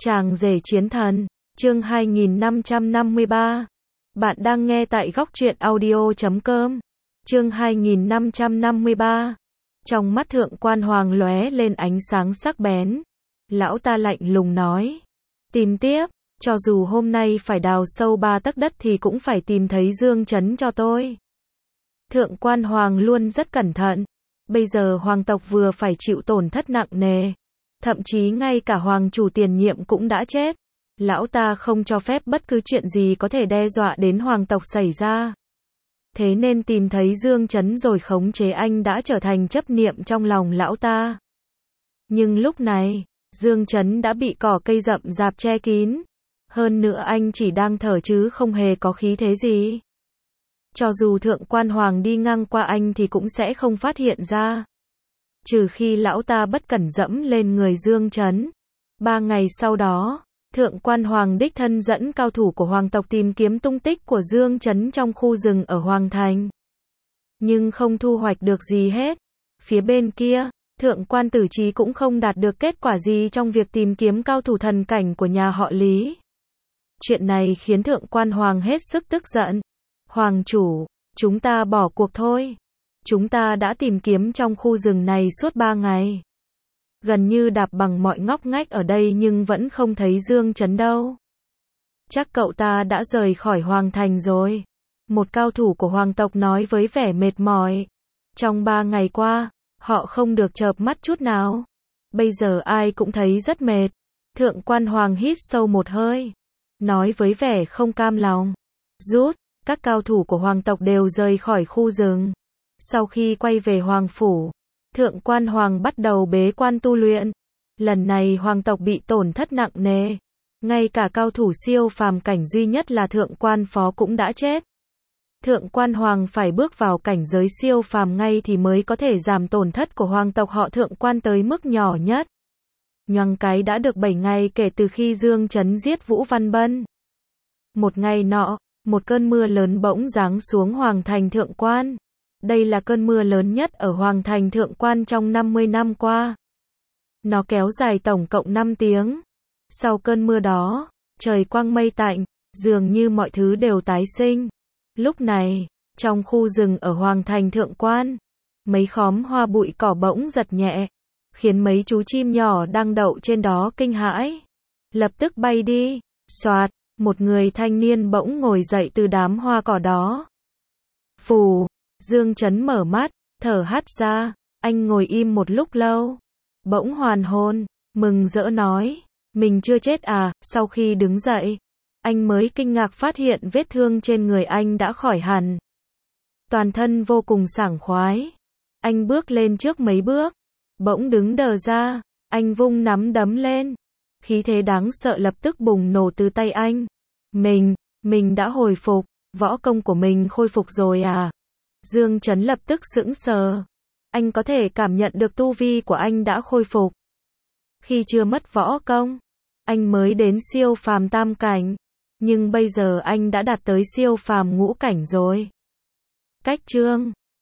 Chàng rể chiến thần, chương 2553. Bạn đang nghe tại góc truyện audio.com. Chương 2553. Trong mắt thượng quan Hoàng lóe lên ánh sáng sắc bén. Lão ta lạnh lùng nói. Tìm tiếp, cho dù hôm nay phải đào sâu 3 tấc đất thì cũng phải tìm thấy Dương Chấn cho tôi. Thượng quan Hoàng luôn rất cẩn thận. Bây giờ hoàng tộc vừa phải chịu tổn thất nặng nề. Thậm chí ngay cả hoàng chủ tiền nhiệm cũng đã chết. Lão ta không cho phép bất cứ chuyện gì có thể đe dọa đến hoàng tộc xảy ra. Thế nên tìm thấy Dương Chấn rồi khống chế anh đã trở thành chấp niệm trong lòng lão ta. Nhưng lúc này, Dương Chấn đã bị cỏ cây rậm rạp che kín. Hơn nữa anh chỉ đang thở chứ không hề có khí thế gì. Cho dù thượng quan Hoàng đi ngang qua anh thì cũng sẽ không phát hiện ra. Trừ khi lão ta bất cẩn dẫm lên người Dương Chấn. 3 ngày sau đó, thượng quan Hoàng đích thân dẫn cao thủ của hoàng tộc tìm kiếm tung tích của Dương Chấn trong khu rừng ở Hoàng Thành. Nhưng không thu hoạch được gì hết. Phía bên kia, thượng quan Tử Chí cũng không đạt được kết quả gì trong việc tìm kiếm cao thủ thần cảnh của nhà họ Lý. Chuyện này khiến thượng quan Hoàng hết sức tức giận. Hoàng chủ, chúng ta bỏ cuộc thôi. Chúng ta đã tìm kiếm trong khu rừng này suốt 3 ngày. Gần như đạp bằng mọi ngóc ngách ở đây nhưng vẫn không thấy Dương Chấn đâu. Chắc cậu ta đã rời khỏi Hoàng Thành rồi. Một cao thủ của hoàng tộc nói với vẻ mệt mỏi. Trong 3 ngày qua, họ không được chợp mắt chút nào. Bây giờ ai cũng thấy rất mệt. Thượng quan Hoàng hít sâu một hơi. Nói với vẻ không cam lòng. Rút, các cao thủ của hoàng tộc đều rời khỏi khu rừng. Sau khi quay về hoàng phủ, thượng quan Hoàng bắt đầu bế quan tu luyện. Lần này hoàng tộc bị tổn thất nặng nề. Ngay cả cao thủ siêu phàm cảnh duy nhất là thượng quan Phó cũng đã chết. Thượng quan Hoàng phải bước vào cảnh giới siêu phàm ngay thì mới có thể giảm tổn thất của hoàng tộc họ thượng quan tới mức nhỏ nhất. Nhoằng cái đã được 7 ngày kể từ khi Dương Chấn giết Vũ Văn Bân. Một ngày nọ, một cơn mưa lớn bỗng giáng xuống Hoàng Thành Thượng Quan. Đây là cơn mưa lớn nhất ở Hoàng Thành Thượng Quan trong 50 năm qua. Nó kéo dài tổng cộng 5 tiếng. Sau cơn mưa đó, trời quang mây tạnh, dường như mọi thứ đều tái sinh. Lúc này, trong khu rừng ở Hoàng Thành Thượng Quan, mấy khóm hoa bụi cỏ bỗng giật nhẹ, khiến mấy chú chim nhỏ đang đậu trên đó kinh hãi. Lập tức bay đi, xoạt, một người thanh niên bỗng ngồi dậy từ đám hoa cỏ đó. Phù, Dương Chấn mở mắt, thở hắt ra, anh ngồi im một lúc lâu. Bỗng hoàn hồn, mừng rỡ nói, mình chưa chết à, sau khi đứng dậy. Anh mới kinh ngạc phát hiện vết thương trên người anh đã khỏi hẳn. Toàn thân vô cùng sảng khoái. Anh bước lên trước mấy bước, bỗng đứng đờ ra, anh vung nắm đấm lên. Khí thế đáng sợ lập tức bùng nổ từ tay anh. Mình đã hồi phục, võ công của mình khôi phục rồi à? Dương Chấn lập tức sững sờ. Anh có thể cảm nhận được tu vi của anh đã khôi phục. Khi chưa mất võ công, anh mới đến siêu phàm tam cảnh. Nhưng bây giờ anh đã đạt tới siêu phàm ngũ cảnh rồi. Cách chương